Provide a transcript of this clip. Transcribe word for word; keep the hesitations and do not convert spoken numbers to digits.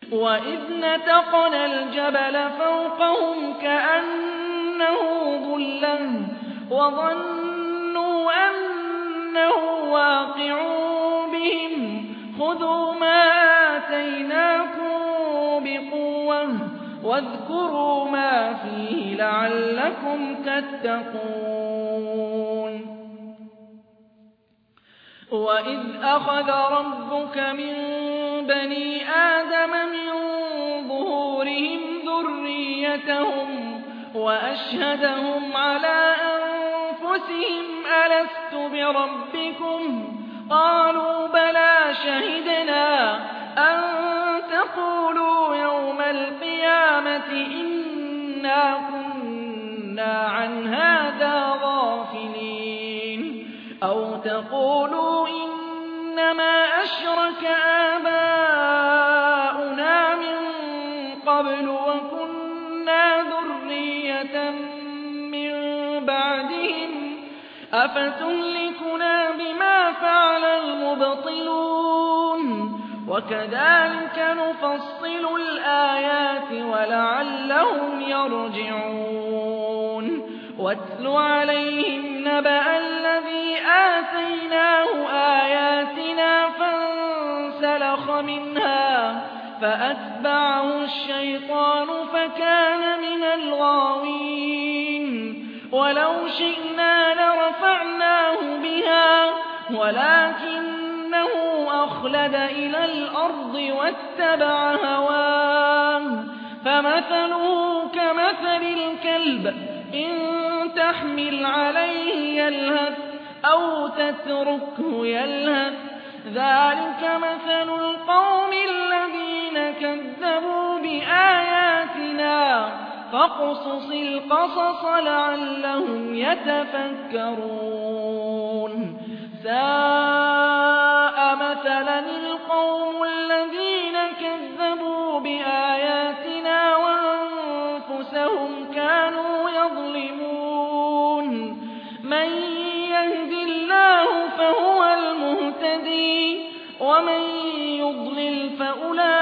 وَإِذْ نَتَقْنَا الْجَبَلَ فَوْقَهُمْ كَأَنَّهُ ظُلَّةٌ وَظَنُّوا أَنَّهُ واقع بِهِمْ خُذُوا مَا آتَيْنَاكُم بِقُوَّةٍ وَاذْكُرُوا مَا فِيهِ لَعَلَّكُمْ تَتَّقُونَ وَإِذْ أَخَذَ رَبُّكَ مِن بَنِي آدَمَ مِن ظُهُورِهِمْ ذُرِّيَّتَهُمْ وَأَشْهَدَهُمْ عَلَىٰ أَنفُسِهِمْ أَلَسْتُ بِرَبِّكُمْ ۖ قَالُوا بَلَىٰ شَهِدْنَا أَن تَقُولُوا يَوْمَ الْقِيَامَةِ إِنَّا كُنَّا عَنْ هَٰذَا غَافِلِينَ أَوْ تَقُولُوا إِنَّمَا أَشْرَكَ آبَاؤُنَا مِن قَبْلُ وَكُنَّا ذُرِّيَّةً مِّن بَعْدِهِمْ ۖ أَفَتُهْلِكُنَا بِمَا فَعَلَ الْمُبْطِلُونَ وَكَذَٰلِكَ نُفَصِّلُ الْآيَاتِ وَلَعَلَّهُمْ يَرْجِعُونَ وَاتْلُ عَلَيْهِمْ نَبَأَ الَّذِي آتَيْنَاهُ آيَاتِنَا فَانسَلَخَ مِنْهَا فَأَتْبَعَهُ الشَّيْطَانُ فَكَانَ مِنَ الْغَاوِينَ وَلَوْ شِئْنَا لَرَفَعْنَاهُ بِهَا وَلَٰكِنَّهُ أَخْلَدَ إِلَى الْأَرْضِ وَاتَّبَعَ هَوَاهُ فَمَثَلُهُ كَمَثَلِ الْكَلْبِ إِن تَحْمِلْ عَلَيْهِ يَلْهَثْ أَوْ تَتْرُكْهُ يَلْهَث ۚ ذَٰلِكَ مَثَلُ الْقَوْمِ الَّذِينَ كَذَّبُوا بِآيَاتِنَا ۚ فَاقْصُصِ الْقَصَصَ لَعَلَّهُمْ يَتَفَكَّرُونَ سَاءَ مَثَلًا الْقَوْمُ الَّذِينَ كَذَّبُوا بِآيَاتِنَا وَأَنفُسَهُمْ كَانُوا يَظْلِمُونَ مَن يَهْدِ اللَّهُ فَهُوَ الْمُهْتَدِي وَمَن يُضْلِلْ فَأُولَٰئِكَ